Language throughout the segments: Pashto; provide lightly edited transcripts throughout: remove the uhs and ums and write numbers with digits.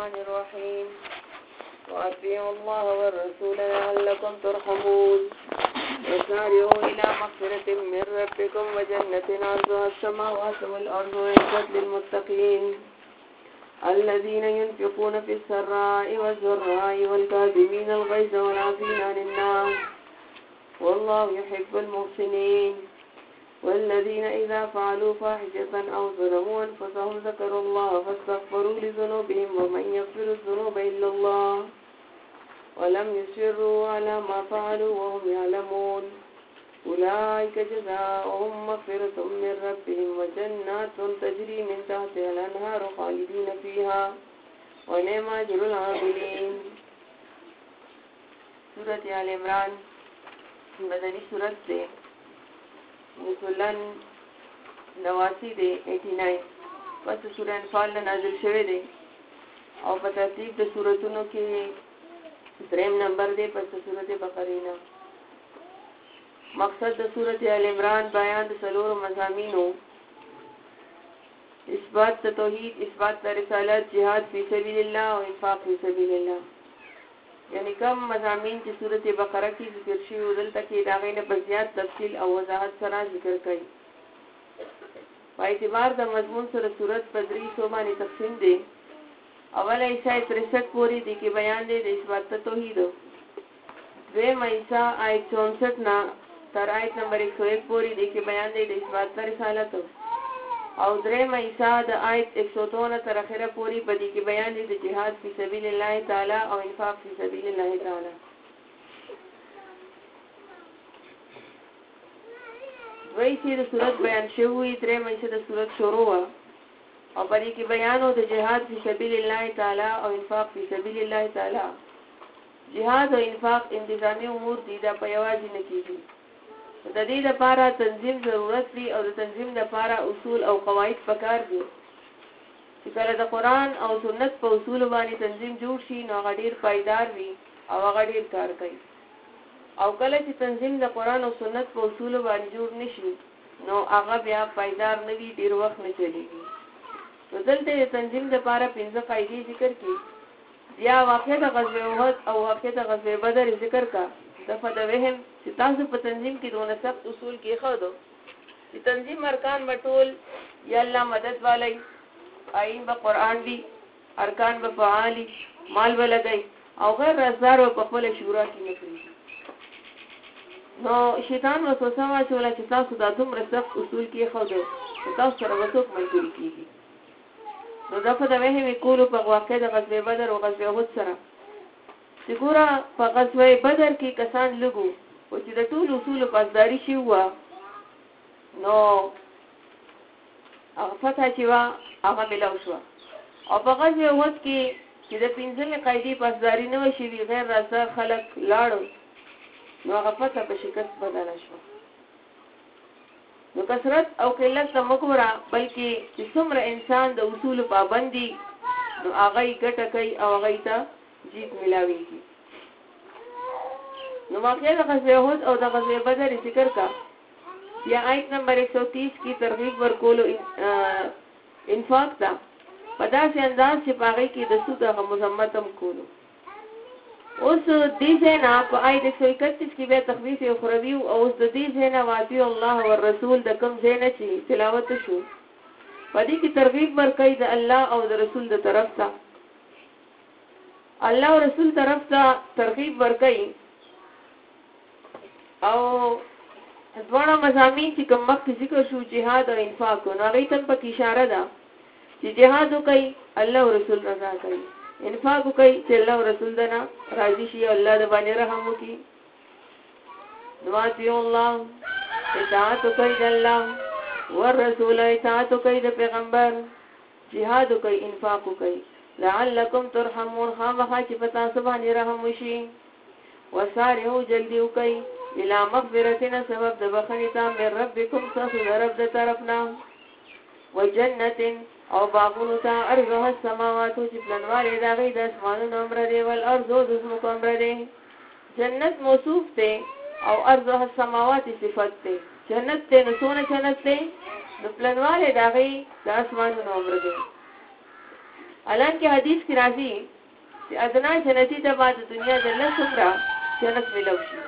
الرحمن الرحيم وأطيعوا الله والرسول لعلكم ترحمون وسارعوا إلى مغفرة من ربكم وجنة عرضها السماوات والأرض أعدت للمتقين الذين ينفقون في السراء والضراء والكاظمين الغيظ والعافين عن الناس والله يحب المحسنين والذين إذا فعلوا فاحشة أو ظلموا أنفسهم ذكروا الله فاستغفروا لذنوبهم ومن يغفر الذنوب إلا الله ولم يصروا على ما فعلوا وهم يعلمون أولئك جزاؤهم مغفرة من ربهم وجنات تجري من تحتها الأنهار خالدين فيها ونعم أجر العاملين. سورة آل عمران مدنی سورت دے نزولن 89 دے 89 پس سورہ انفال نازل شوه دے او په ترتیب د سورتونو کې دریم نمبر دے پس سورت بقرینا. مقصد د سورت آل عمران بیان د څلورو مضامینو اثبات توحید، اثبات رسالت، جهاد فی سبیل الله او انفاق فی سبیل الله. یعنی کم مضامین چې سورت بقره کې ذکر شوي دلته کې د هغې نه په زیات تفصیل او وضاحت سره ذکر کوي. په اعتبار د مضمون سره سورت په 3 حصو باندې تقسیم دی. اوله حصه 63 پورې دی کې بیان دی د اثبات توحید. دویمه حصه آیت 64 نه تر آیت نمبر 101 پورې دی کې بیان دی د اثبات رسالت. او دریمه حصہ د آیت 153 تر اخره پوری پدې کې بیان دي د جهاد فی سبیل الله تعالی او انفاق فی سبیل الله تعالی. دوی چې د صورت بیان شوی دریمه حصہ د صورت شروع او پدې کې بیان او د جهاد فی سبیل الله تعالی او انفاق فی سبیل الله تعالی. جهاد او انفاق انتظامی امور دي دا په یوازې نه کیږي. د دې لپاره تنظیم ضرورت دی او د تنظیم لپاره اصول او قواعد پکار دي. چې کله د قرآن او سنت په اصول باندې تنظیم جوړ شي نو هغه ډیر پایدار وي او هغه ډیر کار کوي. او کله چې تنظیم د قرآن او سنت په اصول باندې جوړ نشي نو هغه بیا پایدار نه وي، ډیر وخت نه چلیږي. نو دلته د تنظیم لپاره 5 قاعدې ذکر کړي. بیا واقعه د غزوه احد او واقعه د غزوه بدر ذکر کا دفعه د وهم چې تاسو په تنظیم کې دونه سخت اصول کې خو دو چې تنظیم ارکان مټول یا الله مدد والی، آئین به قرآن دی، ارکان به فعالی، مال به لګی او غیر رازدار به په خپل شورا کې نه پریږدي. نو شیطان وسوسه واچوله چې تاسو دا دومره سخت اصول کې خو دو چې تاسو سره به څوک ملګري کېږي. نو دفعه د وهم کولو په واقع د غزوه بدر او غزوه احد سره چې ګوره په غزوه بدر کې کسان لګو او چې د ټول اصول پاسداري شي وه نو هغه فتحه چې وه هغه ملاو شوه. او په غزوه احد کې چې د 15 قاعدې پاسداري نه وه شوي، غیر رازدار خلک لاړو نو هغه فتحه په شکست بدله شوه. نو کثرت او قلت ته مه ګوره بلکې چې څومره انسان د اصولو پابند دي نو هغه یې ګټه کوي او هغه یې ته جیت ملاویږي. نو واقعه د غزوه احد او د غزوه بدر ذکر کا. یا آیت نمبر 130 کی ترغیب ورکولو انفاق تا په داسې انداز چې په هغې کې د سود هغه مذمت هم کولو. اوس دې ځای نه په آیت 131 کې بیا تخویف اخروي او اوس د دې ځای نه واطیعوا الله والرسول د کوم ځای نه چې تلاوت شو په دې کې ترغیب ورکوي د الله او د رسول د طرف ته. الله او رسول طرف ته ترغیب ورکوي او دواړه مضامین چې کوم مخکې ذکر شو جهاد او انفاق نو هغې ته پکې اشاره ده چې جهاد وکړئ الله او رسول رضا کوي، انفاق وکړئ چې الله او رسول دنه راضي شي او الله د باندې رحم وکړي. نو اطیعوا الله اطاعت وکړئ د الله والرسول اطاعت وکړئ د پیغمبر، جهاد وکړئ، انفاق وکړئ لعلکم ترحمون خامخا چې په تاسو باندې رحم وشي. وسارعوا جلدي وکړئ الى مغفرتنا سبب د بخښنې ته من ربکم ستاسو د رب د طرف نه وجنت او باغونو ته ارضها السماوات چې پلنوالی د هغې د اسمانونو عمره دی والارض او د ځمکو عمره دی. جنت موصوف دی او ارضها السماوات صفت دی. جنت دی نو څونه جنت دی نو پلنوالی د هغې د اسمانونو عمره دی الان کې حدیث کې راځي چې ادنا جنتی ته بعد دنیا د الله څخه جنت ملو شي.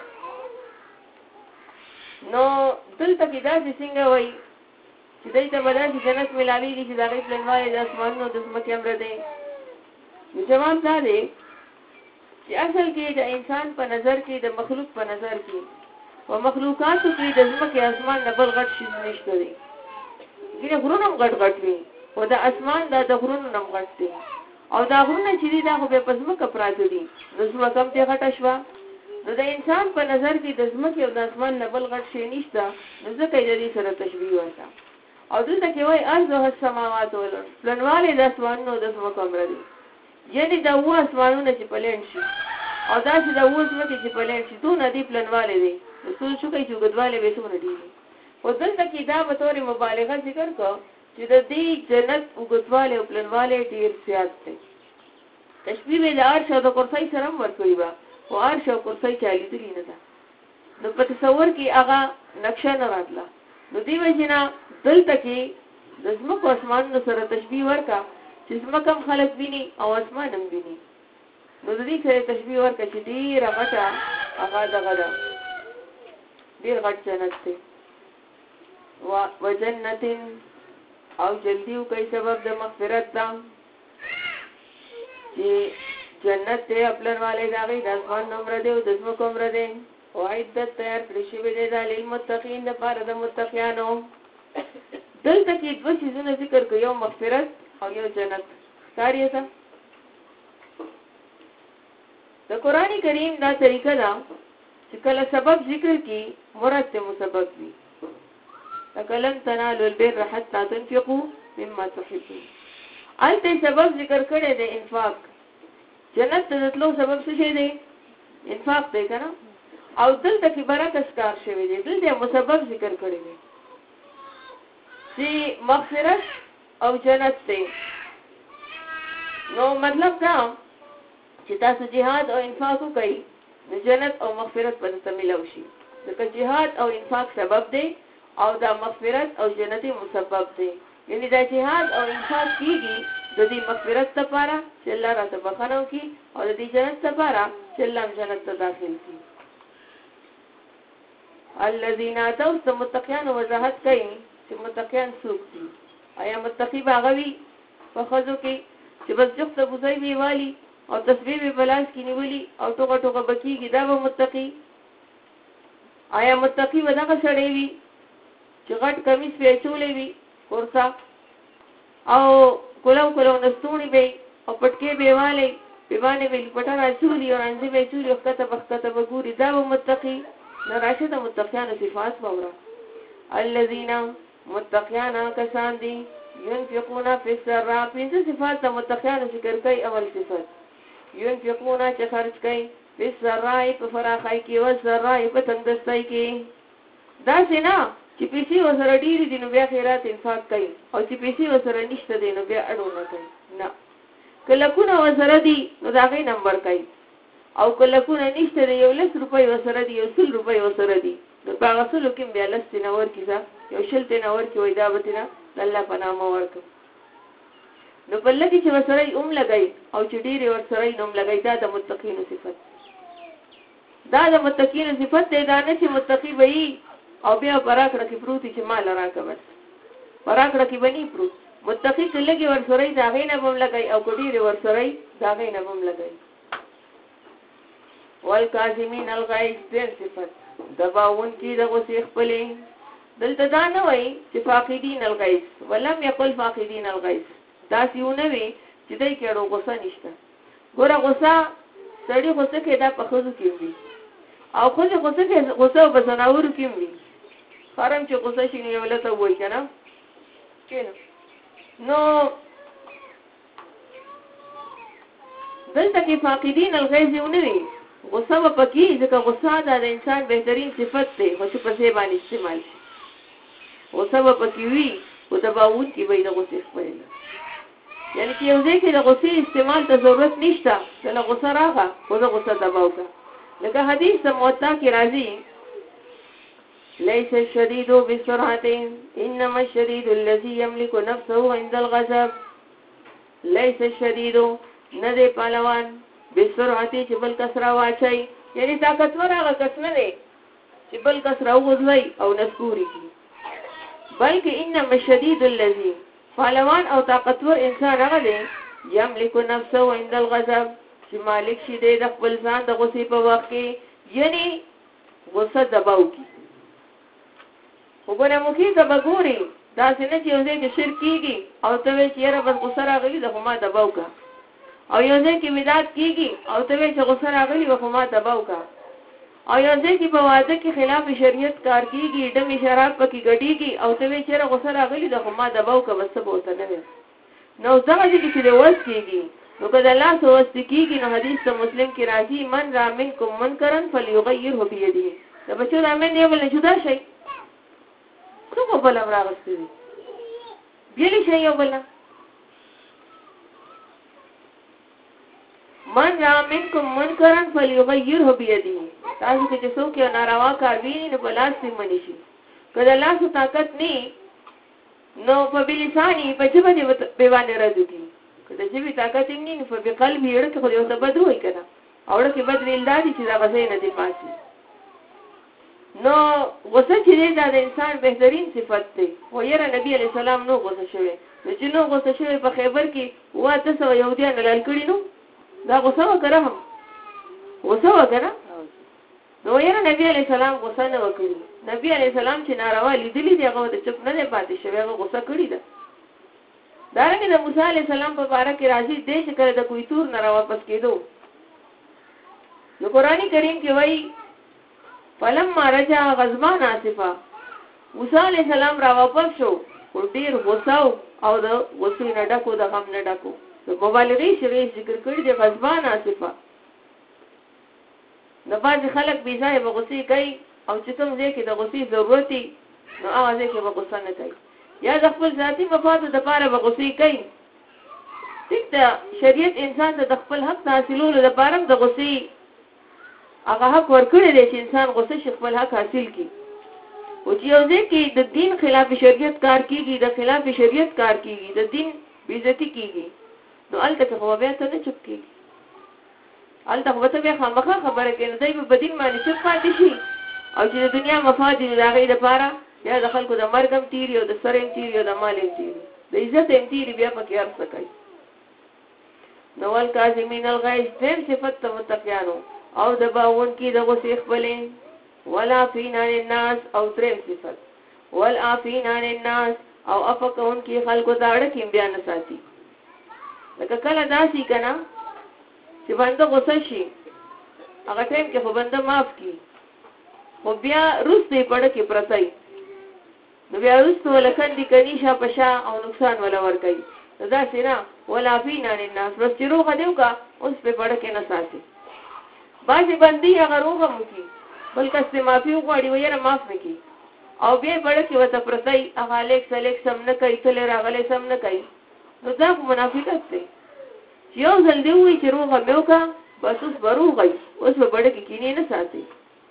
نو دلته کې دا څنګه وایي چې دای ته بدل جنت ملاويږي چې دا غي پلنوالي د اسمانونو د سمکه امر دی. جواب دا دی چې اصل کې د انسان په نظر کې د مخلوق په نظر کې او مخلوقاتو کې د سمکه اسمان نه بل غټ شي نشته دی. ګینه غرونه غټ غټ وي او د اسمان د غرونو نم غټ دي او دا غرونه چې دي دا خو به پسمکه پراته دي د سمکه هم ته غټ شوا. نو د انسان په نظر کې د سمکه او د اسمان نه بل غټ شي نشته، نو ځکه دې سره تشبیه وایي. او دلته کې وایي ارض او السماوات والارض پلنواله د اسمانونو د سمکه امر دی. یعنی دا و اسمانونه چې پلین شي او دا چې دا و سمکه چې پلین شي ټول ندی پلنواله دي. نو څه شو کوي چې ګدواله به څومره دي. او دلته کې دا په تور مبالغه ذکر کو چې د دې جنت او ګدواله او پلنواله ډیر زیات دي. تشبیه د عرش او د کرسي سره ورکوي با او عرش او کرسي چالي دي نه ده. نو په تصور کې هغه نقشه نه راتله. نو دی وجنا دلته کې د زمکو اسمانونو سره تشبیه ورکا چې زمکم خلق ویني او اسمان هم ویني. نو د دې سره تشبیه ورکا چې ډیر غټه هغه دغه ده ډیر غټ جنت دی. وجنت او جلدیو کوي سبب د مغفرت ده چې جنت ته خپل والے داغي د اسمان نمبر دی او د زمکو نمبر دی او عدت تیار کړی شوی دی د للمتقین لپاره د متقینانو. دلته کې دوه شیزونه ذکر کوي، یو مغفرت او یو جنت. کاریه ده د قرآن کریم دا طریقه ده چې کله سبب ذکر کی مراد ته مسبب وي. لن تنالوا البر حتى تنفقوا مما تحبون. الته سبب ذکر کړی دی انفاق. جنت ته تلو سبب څه شي دی؟ انفاق دی کنه. او دلته کې برکت کار شوی دی. دلته مسبب ذکر کړی دی چې مغفرت او جنت دی. نو مطلب دا چې تاسو jihad او انفاق وکړئ نو جنت او مغفرت به تاسو ملو شي. ځکه jihad او انفاق سبب دی او دا مغفرت او جنتي مسبب دی. یعنی دا jihad او انفاق کیږي د دې مغفرت لپاره چې الله راته بخښنه وکړي او د دې جنت لپاره چې الله جنت ته داخل کړي. الذين اتوا متقين وضاحت کوي چې متقین څوک دي. آیا متقی باغوي په خزو کې چې بس جفت بوزي وی والی او تسبیح په لاس کې نیولي او ټوکا ټوکا بکیږي دا به متقی؟ آیا متقی ودغه سړی وي چې غټ کمیس په چولې وي کورسا او کولو نستونی به او پټکي به والي په باندې به پټا راچولي او انځي به چولي وخته بخته بګوري دا به متقی؟ نه راشه د متقیانو صفات وره. الذين متقیان کسان دي ينفقون في السراء. پنځه صفات د متقیانو ذکر کوي. اول صفت ينفقون چې خرج کوي في السراء په فراخای کې او السراء په تندستای کې. دا څنګه چې پیسې وسره ډېری دي نو بیا خیرات انفاق کوي او چې پیسې وسره نشته دي نو بیا اړو نه کوي. نه کله کو وسره دي نو دا غي نمبر کوي او کله کو نشته دي یو 100 روپۍ وسره دي یو 100 روپۍ وسره دي نو هغه څلو کې بیا لست نه ورکی ځه یو شلته نه ورکی وای دا به نه الله په نامه ورکو. نو په لکه چې وسره لګای او چې ډېری ورسره لګای دا د متقینو صفت. دا د متقینو صفت دی. دا نه چې متقی وي او بیا پراکړه کې پروتي چې مال راکوي. پراکړه کې بني پروت. متقی کلهږي ورسره دا غینه بم لګای او ډېری ورسره دا غینه بم لګای. والکاظمین الغیظ دین صفت دباون کی د غصې خپلې. دلته دا نه وایي چې فاقدین الغیظ ولم یقل فاقدین الغیظ. دا سیونه وي چې دای کېړو غصه نشته. ګوره غصه سړی غصه کې دا په خزو کې وي او خو غصه کې غصه په زناورو کې وي. خرم چې غصه شي نو ولته وای کنه کینو. نو دلته کې فاقدین الغیظ ونه وي. غصه و پکې ځکه غصه د انسان بهترین صفت دی خو چې په ځای باندې استعمال شي. غصه و پکې وي او د باور کې وي د غصې خپل. یعنی چې یو ځای کې د غصې استعمال ته ضرورت نشته کله غصه راغله خو د غصه دباو کا. لکه حدیث موطا کې راځي ليس الشديد بسرعة انما الشديد الذي يملك نفسه عند الغضب. لیس الشدیدو نه دی پهلوان بسرعتی چې بل کس را واچي، یعنی طاقتور هغه کس نه دی چې بل کس را وغورځوي او نسکوري کړي، بلکې انما الشدید الذي پهلوان او طاقتور انسان هغه دی یملک نفسه عند الغضب چې مالک شي دی د خپل ځان د غصې په وخت کې، یعنی غصه دباو کی. خو ګوره مخې ته به ګوري داسې نه چې یو ځای کې شرک کېږي او ته وایې چې یاره بس غصه راغلي ده خو ما دباو که، او یو ځای کې بدعت کېږي او ته وایې چې غصه راغلي وه خو ما دباو که، او یو ځای کې په واده کې خلاف شریعت کار کېږي، ډمې شراب پکې ګډېږي او ته وایې چې یاره غصه راغلي ده خو ما دباو که، بس څه به ورته نه ویم. نو دغه ځای کې چې د وس کېږي نو که د الله څه وسې کېږي نو حدیث ته مسلم کې راځي من را منکم منکرا فلیغیره بیده، د بچو د امن یو بل نه جدا شئ، څوک بل هم راغستې دي بیلی شئ یو بل نه. من را منکم منکرا فلیغیره بیده، تاسو کې چې څوک یو ناروا کار ویني نو په لاس یې منې شي، که د لاسو طاقت نه نو په بلساني په ژبه دې به باندې رد کړي، که د ژبې طاقت یې نه نو په قلب یې اړه کې خو یو څه بد وایي که نه، او اړه کې بد ویل دا دي چې دا غصې نه دې پاتې. نو غصه چې دی دا د انسان بهترین صفت دی، خو یاره نبي علیه السلام نو غصه شوی، نو چې نو غصه شوی په خیبر کې 800 یهودیان حلال کړي نو دا غصه وکړه، هم غصه وکړه، نو یاره نبی علیه السلام غصه نه وکړي. نبی علیه السلام چې ناروا لیدلی دی هغه د چپ نه دی پاتې شوی، هغه غصه کړې ده. دارنګه د موسی علیه السلام په باره کې راځي دی چې کله د کوی تور نه را واپس کېدو نو قرآن کریم کې وایي فلما رجع غضبان آسفا، موسی علیه السلام را واپس شو خو ډېر غصه او د غصې نه ډکو د غم نه ډکو، د مبالغې شوی ذکر کړي دی غضبان آسفا. نو بعضې خلک بې ځایه به غصې کوي او چې کوم ځای کې د غصې ضرورت وي نو هغه ځای کې به غصه نه کوي، یا د خپل ذاتي مفادو دپاره به غصې کوي. ټیک ده شریعت انسان ته د خپل حق حاصلولو دپاره هم د غصې هغه حق ورکړی دی چې انسان غصه شي خپل حق حاصل کړي، او چې یو ځای کې د دین خلاف شریعت کار کېږي، د خلاف شریعت کار کېږي، د دین بېعزتي کېږي، نو هلته کې خو بیا ته نه چپ کېږي، هلته خو به ته بیا خامخا خبره کوې، نو دی به په دین باندې چپ پاتې شي، او چې د دنیا مفاد وي نو د هغې دپاره یا د خلکو د مرګ هم تېري او د سر هم تېري او د مال هم تېري، د عزت هم تېري، بیا پکې هر څه کوي. نو والکاظمین الغیظ دریم صفت ته متقیانو او د باونکي د غصې خپلې، والعافین عن الناس او دریم صفت والعافین عن الناس او عفو کوونکي خلکو ته اړه کې بیا نه ساتي. لکه کله داسې که نه چې بنده غصه شي هغه ټایم کې خو بنده معاف کړي، خو بیا وروسته یې په اړه کې پرتی، نو بیا وروسته وله کندې کني شا په شا او نقصان وله ورکوي، نو داسې نه والعافین عن الناس، بس چې روغه دی وکړه اوس پې په اړه کې نه ساتي. بعضې بندې هغه روغه هم وکړي بل کس پې معافي وغواړي و یاره معاف نه کړي او بیا یې په اړه کې ورته پرتی، هغه هلیک سلیک سم نه کوي، تللی راغلی سم نه کوي، نو دا خو منافقت دی. چې یو ځل دې ووایي چې روغه مې وکړه بس اوس به روغه وي، اوس به په اړه کې کینې نه ساتي.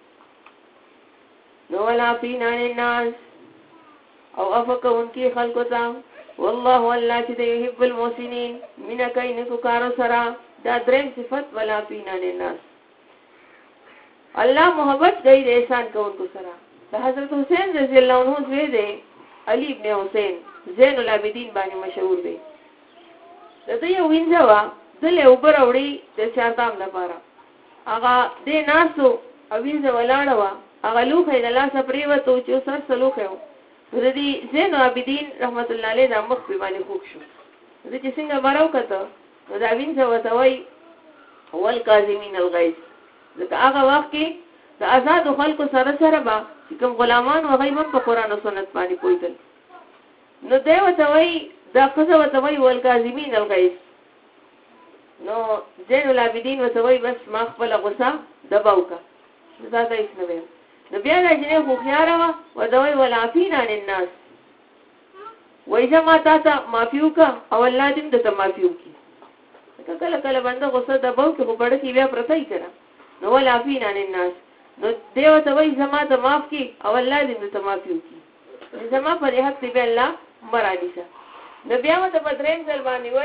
نو والعافین عن الناس او عفو کوونکي خلکو ته، والله الله چې د یحب المحسنین مینه کوي نیکوکارو سره، دا دریم صفت والعافین عن الناس. الله محبت کوي د احسان کوونکو سره. د حضرت حسین رضی الله عنه زوی دی علي ابن حسین زین العابدین باندې مشهور دی، د ده یو وینځه وه دلې اوبه راوړي د چارتام لپاره، هغه دې ناست و او وینځه ولاړه وه، هغه لوښی د لاسه پرېوت و چې اوس هر څه لوښی و، نو د دې زین العابدین رحمت الله علیه دا مخ پې باندې خوږ شو، زه چې څنګه به راوکته نو دا وینځه ورته وایي والکاظمین الغیظ، ځکه هغه وخت کې د آزادو خلکو سره سره به چې کوم غلامان و هغوی هم په قرآن او سنت باندې پوهېدل، نو دی ورته وایي دا ښځه ورته وایي والکاظمین الغیظ، نو زین العابدین ورته وایي بس ما خپله غصه دبه وکړه، نو تا ته هېڅ نه ویم. نو بیا دا جنۍ هوښیاره وه ورته وایي والعافین عن الناس، وایي زه ما تا ته معافي وکړه او الله دې هم درته معافي وکړي. لکه کله کله بنده غصه دبه وکړي خو په اړه کې بیا پرته یي که نه، نو والعافین عن الناس، نو دی ورته وایي زما ته معاف کړي او الله دې درته معافي وکړي، زما په دې حق دې بیا الله مه رانیسه. نو بیا ورته په درېیم ځل باندې وایي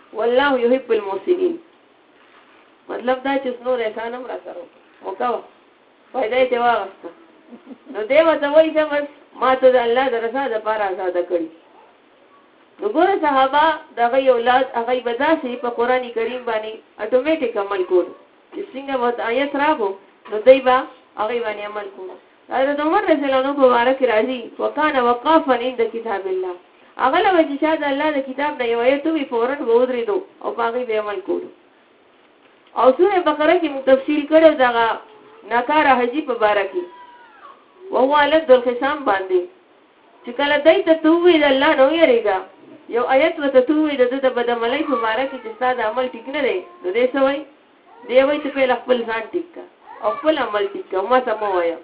والله يحب المحسنين. مطلب دا چې نور احسانم را سره وکړه فائدې ته واغسته. نو دیو ته وایي چې بس ما ته د الله د رضا لپاره آزاد کړی. نو ګوره صحابه دغه اولاد هغه به داسې په قرآن کریم باندې اتوماتیک عمل کول چې څنګه وت آیت راغو نو دوی به هغه باندې عمل کول. حضرت عمر رضی الله عنه مبارک راځي وکانه وقافا عند کتاب الله. هغه له چې شاید الله د کتاب نه یو آیت وی فورن ودرېدو او هغه به عمل کول. او سوره بقره کې تفصیل کړو دغه ناکاره حجی په باره کې وهو علد الخصام باندې چې کله دای ته توې د الله نو یریګا یو آیت وته توې د بدعملۍ په باره کې چې ستاسو عمل ټیک نه دی نو دې سوي دی وای ته په خپل ځان ټیک کا او خپل عمل ټیک کا ما سم وایا.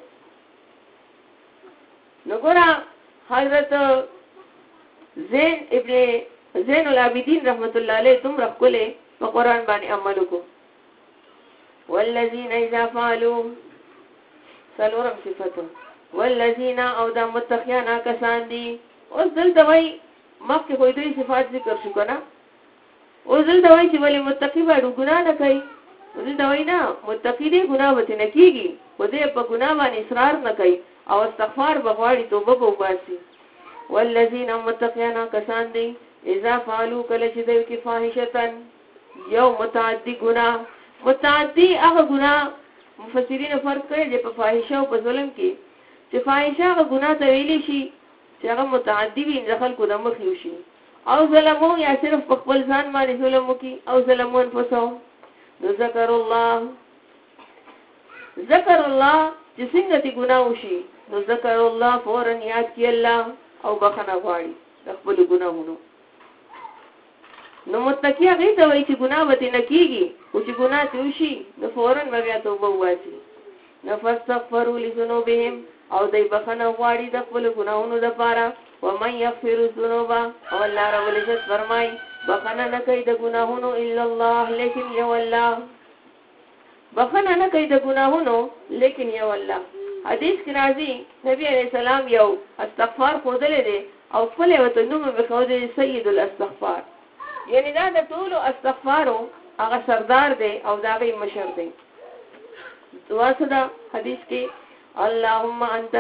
نو ګورا حضرت زین العابدین رحمت الله علیه تم رخله په قران باندې عمل وکړو. والذین اذا فعلوا سلورم صفته والذین او دا متقیان کسان دي. اوس دلته وای مخکې خو دوی صفات ذکر شو کنه. اوس دلته وای چې ولی متقی باندې ګناه نه کوي. دلته وای نه متقی دې ګناه وته نه کیږي خو دې په ګناه باندې اصرار نه کوي او استغفار بغواړي توبه وباسي. والذین متقیان کسان دي اذا فعلوا کله چې دوی کې فاحشتن یو متعدی ګناه. متعدی هغه ګناه مفسرین فرق کوي چې په فاحشه او په ظلم کې چې فاحشه هغه ګناه ته ویلي شي چې هغه متعدی وي د خلکو د مخ یو شي او ظلمو یا صرف په خپل ځان باندې ظلم وکي او ظلمو انفسهم. نو ذکر الله چې څنګه تی ګناه وشي نو ذکر الله فورا یاد کی الله او بخنه غواړي د خپل ګناهونو. نو متقی هغه ته وایي چې ګناه وته نه کیږي او چې ګناه ته وشي نو فورا بیا توبه واسي. نفستغفروا لذنوبهم او دای بخنه غواړي د خپل ګناهونو لپاره. ومن يغفر الذنوب او الله رب العزت فرمای بخنه نه کوي د ګناهونو الا الله لیکن یو الله. بخنه نه کوي د ګناهونو لیکن یو الله. حدیث کې راځي نبی عليه السلام یو استغفار خودلې دي او خپل وته نوم به خوده سید الاستغفار. یعنی دا د ټولو استغفارو هغه سردار دی او دا غي مشر دی. دعا صدا حدیث کې اللهم انت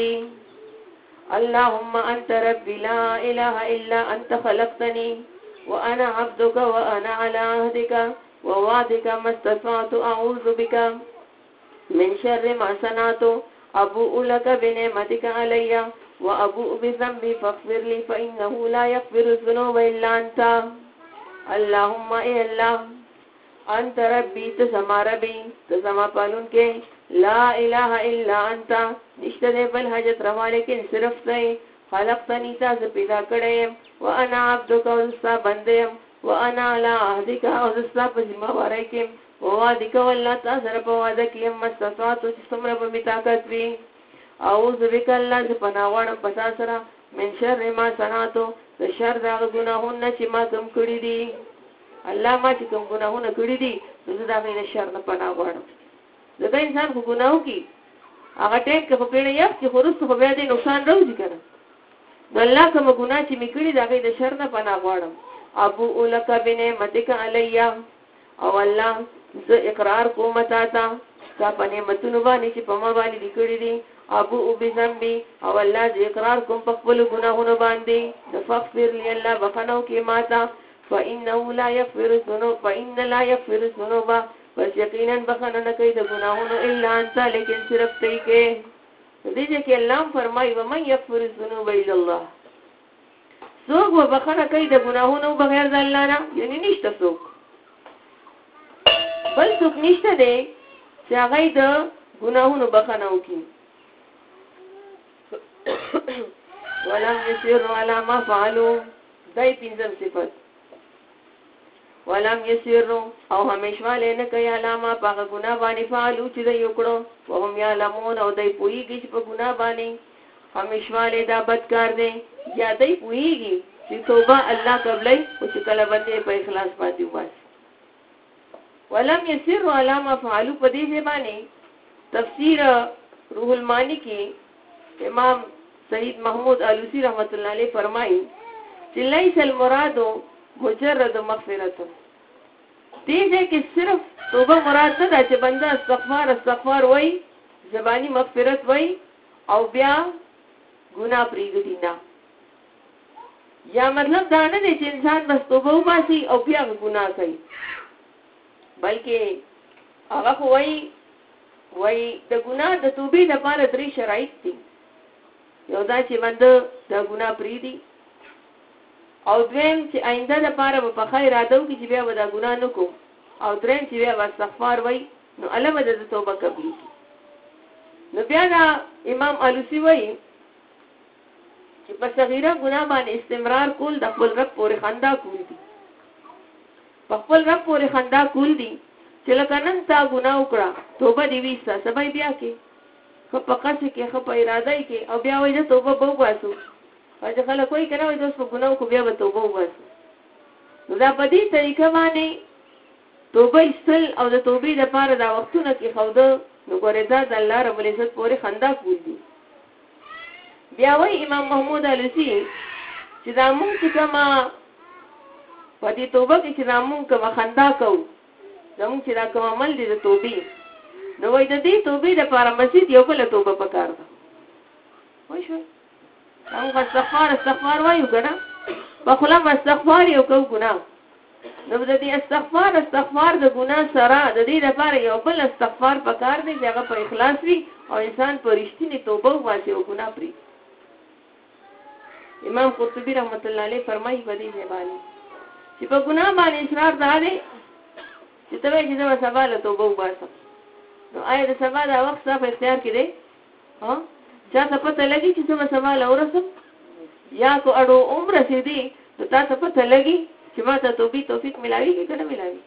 ربي لا اله الا انت خلقتني وانا عبدك وانا على عهدك ووعدك ما استطعت اعوذ بك من شر ما صنعت ابوء لك بنعمتك علي وابوء بذنبي فاغفر لي فانه لا يغفر الذنوب الا انت. اللهم اے اللہ انت ربی تسما ربی تسما پالون کے لا الہ الا انت نشته دے بل حاجت روا لیکن صرف تے خلقتنی تاز پیدا کړم وانا عبدک وستا بندم وانا على عهدك وستا پزما وراکم ووعدك والله تاسر په وعده کې مستطاعت چې څومره به طاقت وي. اعوذ بک الله چې پناوړم پتا سره من شر ما صنعتو د شر دا ګناهونه چې ما کوم کړی دي. الله ما چې کوم ګناهونه کړی دي نو دا غي شر نه پناه غواړم. ځکه انسان خو ګناهو کې هغه ټیم کې په پیړې یو کې خورست خو بیا دې نقصان راوځي کنه. نو الله کوم ګناه چې می کړی دا غي د شر نه پناه غواړم. ابو لک بنعمتک علی او الله زه اقرار کوم تا تا په نعمتونو باندې چې په ما باندې لیکړي دي. ابو بذنبی او الله دې اقرار کوم په خپل ګناهونو باندې. فغفر لي الله بخنو کې ماتا فانه لا يغفر الذنوب بس یقینا بخنه نه کوي د ګناهونو الا انت لیکن صرف ته کې. دې کې الله فرمایي ومن يغفر الذنوب الا الله. څوک و بخنه کوي د ګناهونو بغیر د الله نه یعنی نشته څوک بل څوک نشته دی چې هغه د ګناهونو بخنه وکړي. ولم يسروا على ما فعلوا دای پنځم صفت. ولم يسروا او همیشواله نه کوي علامه په ګناه باندې فعلوا چې دوی وکړو وهم یعلمون او دوی پوهیږي چې په ګناه باندې همیشواله دا بدکار دی یا دوی پوهیږي چې توبه الله قبلای او چې کله باندې په اخلاص باندې واسي. ولم يسروا علامه فعلوا په دې باندې تفسیر روح المانی کې امام سید محمود علوسی رحمت الله علیه فرمایي چې لیس المراد مجرد مغفرت دې کې صرف توبه مراد نه ده چې بنده استغفار وای زبانی مغفرت وای او بیا ګناه پرېږدي نه یا مطلب دا نه دی چې انسان بس توبه وباسي او بیا ګناه کوي بلکې هغه خو وای د ګناه د توبې لپاره 3 شرایط دي یو دا چې بنده د ګناه پرېږدي او دویم چې آینده لپاره په خیر اراده وکړي چې بیا به دا ګناه نه کوم او دریم چې بیا استغفار وای نو الله به د توبه قبول کړي نو بیا دا امام علوسی وای چې په صغیره ګناه باندې استمرار کول د خپل رب پورې خندا کول دي په خپل رب پورې خندا کول دي چې لکه نن تا ګناه وکړه توبه دی وسه سبا بیا کې خو په قصې کې خو په اراده کې او بیا وای د توبه به واسو او چې خلک کوئی کنه وای دوست په ګناه کو بیا به توبه واسو نو دا په دې طریقه باندې توبه استل او د توبې لپاره دا وختونه کې خوده نو ګورې دا د الله رب العزت پورې خندا کول دي بیا وای امام محمود علوسی چې دا مونږ چې کما په دې توبه کې چې دا مونږ کما خندا کوو زمونږ چې دا کوم عمل دي د توبې نو وای د دې توبې لپاره مسجد یو بل توبه پکار ده وای شو هغه استغفار وایو کنه په خلا استغفار یو کو ګناه نو د دې استغفار د ګناه سره د دې لپاره یو بل استغفار پکار دی چې هغه په اخلاص وي او انسان په رښتینی توبه واسي او ګناه پرې امام قرطبي رحمت الله علیه فرمایي په دې باندې چې په ګناه باندې اصرار داري چې ته چې دا سبا له توبه وباسه نو آیا د سبا دا وخت صاحب اختیار کړي ها چا ته پته لګي چې څه سبا له ورسم یا کو اړو عمر سي دي نو تاسو پته لګي چې ما ته توفیق ملاوي کې کنه ملاوي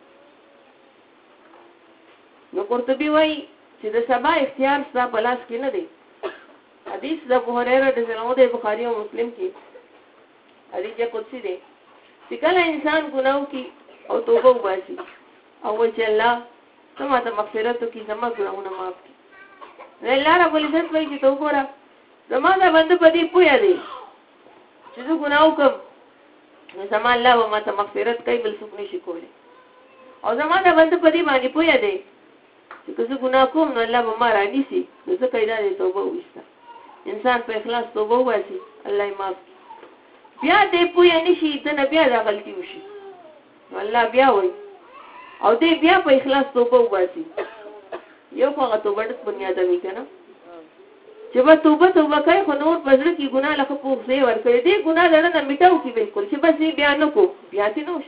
نو قرطبي وایي چې د سبا اختیار ستاسو په لاس کې نه دی حدیث د ابو هريره د سنن د بخاري او مسلم کې حدیث قدسی دی چې کله انسان ګناه کوي او توبه وباسي او چې الله سما ته مغفرت کوي زما ګناهونه معاف کړي الله رب العزت وایي چې توبه را زما دا بنده په دې پوهه دی چې زه ګناه وکم نو زما الله به ما ته مغفرت کوي بل څوک نشي کولی او زما دا بنده په دې باندې پوهه دی چې که زه ګناه کوم نو الله به ما رانیسي نو زه قاعده دې توبه وسته انسان په اخلاص توبه واسي الله یې معاف بیا دې پوهه نشي ته نه بیا دا غلطي وشي نو الله بیا وایي او دې بیا په اخلاص توبه واسي یو هغه توبه د بنیاد وی کنه چې به توبه کوي خو نور پزړه کې ګناه لکه پوښې ورکړي دې ګناه لرنه میټاو کی بالکل چې بس بیا نه کو بیا دې نو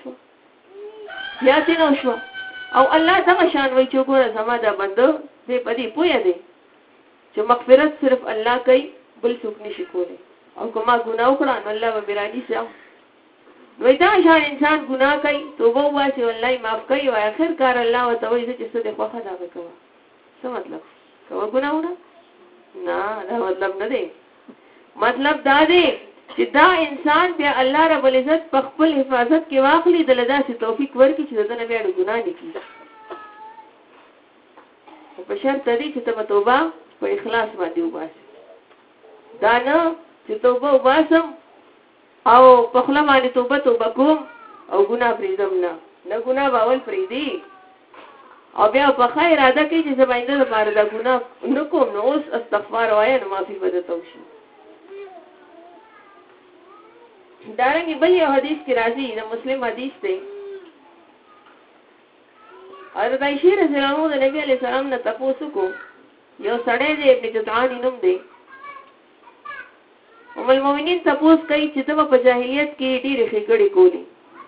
شو او الله څنګه شان وای چې ګوره زما دا بنده دې پدې پوهه دي چې مغفرت صرف الله کوي بل څوک نشي کولی او کومه ګناه وکړه نو الله به برانی سي نو دا شان انسان ګناه کوي توبه واسي والله معاف کوي او اخر کار الله وتعالى چې څه دې خوخه دا وکړه څه مطلب کومه ګناونه نه دا مطلب نه دی مطلب دا دی چې دا انسان بیا الله رب العزت په خپل حفاظت کې واخلي د لداسې توفیق ورکړي چې دنه بیا ګناه نه کوي په شرط دی چې توبه په اخلاص باندې وباسي دا نه چې توبه وباسم او په خپل باندې توبه کوم او ګناه پرېږدم نه ګناه باول پرېږدي او بیا په خیر اراده کوي چې زماینده لپاره دا ګناه نه کوم نو اوس استغفار وایم نو معافي به درته وشي دارنګه بل یو حدیث کې راځي د مسلم حدیث دی حضرت عائشہ رضی الله عنها د نبی علیہ السلام نه تاسو کو یو سړی دی ابن جدعان نوم دی ام المؤمنین تاسو کوي چې په جاهلیت کې ډېرې خېګړې کولی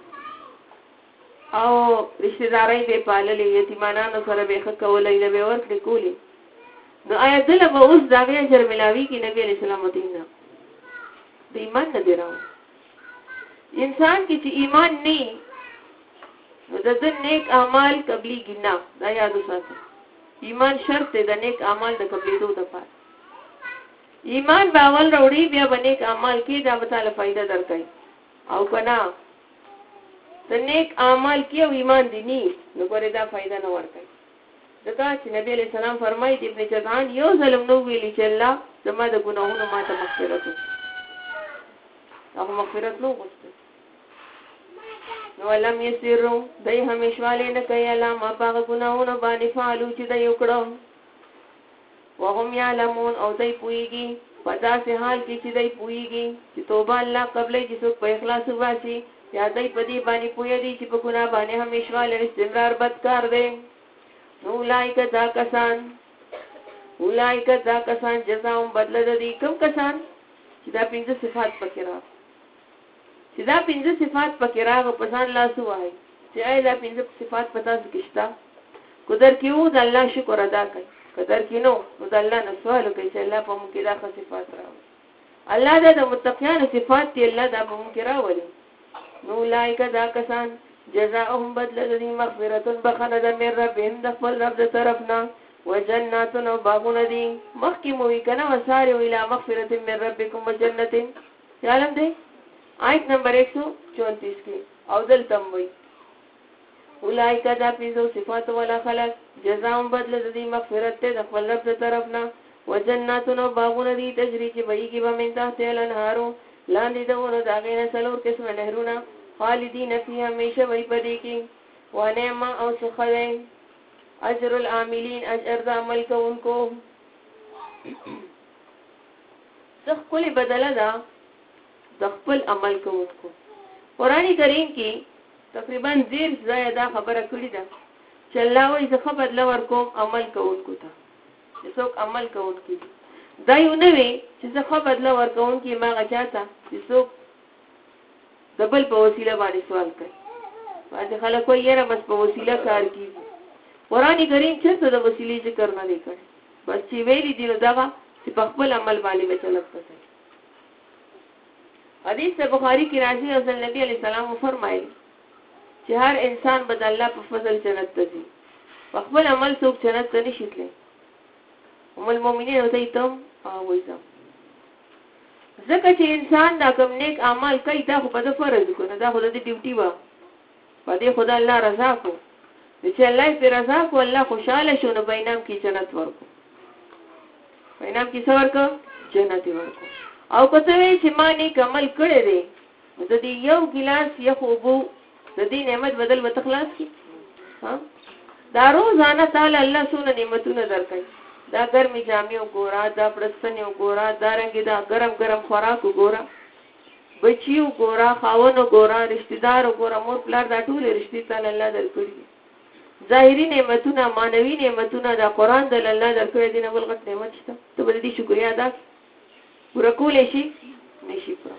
او رشتہ دارای به پاللې یتیمانانو سره به خکولې نه به ورکړي کولی نو آیا دله به اوس دا وی اجر ملاوي کې نبی علیہ السلام دینه د ایمان نه دیراو انسان کې چې ایمان نه نو د نیک اعمال قبلي ګنا دا یاد وساتئ ایمان شرط دی د نیک اعمال د قبلېدو لپاره ایمان باور وروړي بیا باندې اعمال کې دا به تعالی فائدہ درکړي او کنا د نیک اعمال کې او ایمان دي ني نو ګوره دا فائدہ نه ورکړي ځکه چې نبی علیہ السلام فرمایي د ابن جدعان یو ظلم نو ویلي چې الله زما د ګناهونو ماته مغفرت وکړي هغه مغفرت نو غوښتل نو لم یسروا دای همیشواله نه کوي الله ما پاغه ګناونه باندې فعلو چې دای وکړو وهم یعلمون او دای پویږي په داسې حال کې چې دای پویږي چې توبه الله قبلې چې څوک په اخلاص واسي یا دای په دې باندې پوی دي چې په ګناه باندې همیشواله استمرار بدکار دی نو اولایک دا کسان جزاهم بدله د دې کوم کسان چې دا پنځه صفات پکې راغلي په ځان لاس وایي چې آی دا پنځه صفات پتا څه کېشتا قدر کیو د الله شکر ادا کوي قدر کینو نو د الله نه سوال کوي چې الله په موږ کې دا صفات راوړي الله دا د متقینو صفات دی الله دا په موږ کې راوړي نو اولایک دا کسان جزاهم بدله د دې مغفرة بخنه د مې ربهم د خپل رب د طرفنا وجناتن و باغون دی مخی موی کنا وساری و الى مغفرت من ربکم و جنتن یعلم دی آیت نمبر 134 کی او دل تموی اولائی کا دا پیزو صفات والا خلق جزاؤں بدل دی مغفرت تے دخل رب دا طرفنا و جناتن و باغون دی تجری چی بئی کی بمن تحت الانہارو لاندی دون داغین سلور قسم نهرونا خالدین فی ہمیشہ بئی پدی کی و نعمہ او سخدین اجر العاملین اجر دا عمل کو ان کو سخ کلی بدلا دا دخپل عمل کو ان کو قرآن کریم کی تقریبا زیر زیادہ خبر کړی دا چې الله وایي زه بدلا ورکوم عمل کوونکو ته چې څوک عمل کوونکي دا یو نه وي چې زه بدلا ورکوونکي ما غچاته چې څوک د بل په وسیله باندې سوال کوي باندې خلک وایي یاره بس په وسیله کار کوي قرآن کریم چرته د وسیلې ذکر نه دی کړی بس چې ویلي دي نو دغه چې په خپل عمل باندې بچلک پسې حدیث بخاری کی راځي او نبی علیہ السلام فرمایي چې هر انسان به د الله په فضل جنت ته ځي په خپل عمل څوک جنت ته نشي تللی ام المؤمنین ته ایتم وایي ځکه چې انسان دا کوم نیک عمل کوي دا خو په فرض کو نه دا خو د ډیوټي و په دې خدای الله رضا کو چې الله په رضا کو الله خوشاله شو نو بینام کې جنت ورکو بینام کې څور کو جنت ورکو او کته چې ما نیک عمل کړی دی د دې یو ګلاس یو خوبو د دې نعمت بدل وتخلاص کی ها دا روزانه تعالی الله سونه نعمتونه درکړي دا ګرمي جامې وګورا دا پرستنه وګورا دا رنګ دا ګرم خوراک وګورا بچیو وګورا خاون وګورا رشتہ دار وګورا مور پلار دا ټول رشتہ تعالی الله درکړي ظاهري نعمتونه مانوي نعمتونه دا قران د الله درکړي دي نه بل غټ نعمت شته ته بل دي شکریا ادا پورا کولې شي نشي پورا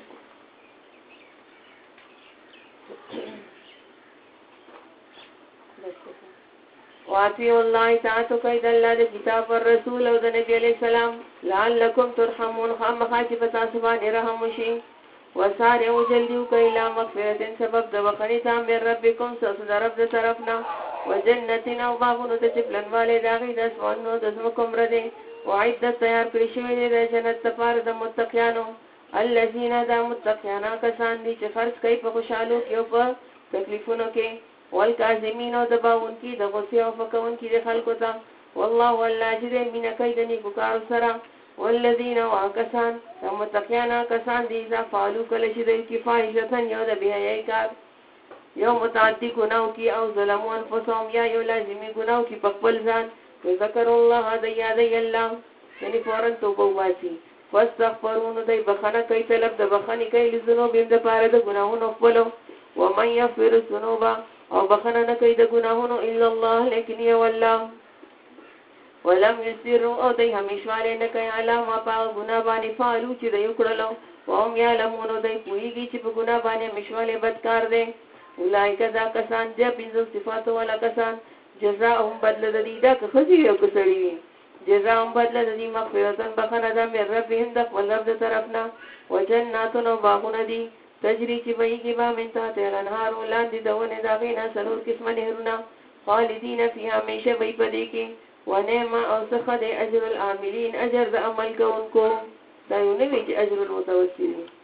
واطیعوا الله اطاعت کوي د الله د کتاب او رسول او د نبی علی السلام لعلکم ترحمون خامخاطب تاسو باندې رحم وشي وسارعوا جلدوا الى مغفرة سبب د بخنی تام من ربکم سوس د رب د طرفنا وجنتنا وباغونو ته چپلن والے داغي د اسمانو د زمکم رده وعدت تیار کړی شوی دی د جنت لپاره د متقینو الذين دا متقینا کسان دي چې خرج کوي په خوشالو کې او په تکلیفونو کې والکاظمین او د باون کې د غصې او فکون کې د خلکو ته والله والله چې مینا کوي د نیکو کار سره والذین واکسان دا متقینا کسان دي اذا فعلوا کله چې د کفایشتن یو د بیاي کار یو متعدی ګناو کې او ظلمون انفسهم یا یو لازمي ګناو کې په خپل ځان ذکر الله د یاد الله یعنی فورن توبه واسي واستغفرون دای بخنه کوي طلب د بخنه کوي لذنوب د پاره د ګناهونو خپلو ومن يغفر الذنوب او بخنه نه کوي د ګناهونو الا الله لیکن یو الله ولم يسروا او دای همیشواله نه کوي علامه په ګناه باندې فعلو چې دوی کړلو او یعلمون دای پوهیږي چې په ګناه باندې همیشواله بدکار دي اولایک دا کسان چې پنځه صفات ولا کسان جزاءهم بدل د دې دا خزي یو کسړي جزاءهم بدل د دې مغفرتن بخنه ده مې ربهم د خپل رب طرفنا وجناتن باغون دي تجری چې بهږي با من تحت الانهار لاندې دونه داغینا سلور قسمه نهرونه خالدین فیها همیشه وي پدې کې ونعم او څخه د اجر العاملین اجر د عمل کوونکو دا یو نه وی چې اجر المتوسلین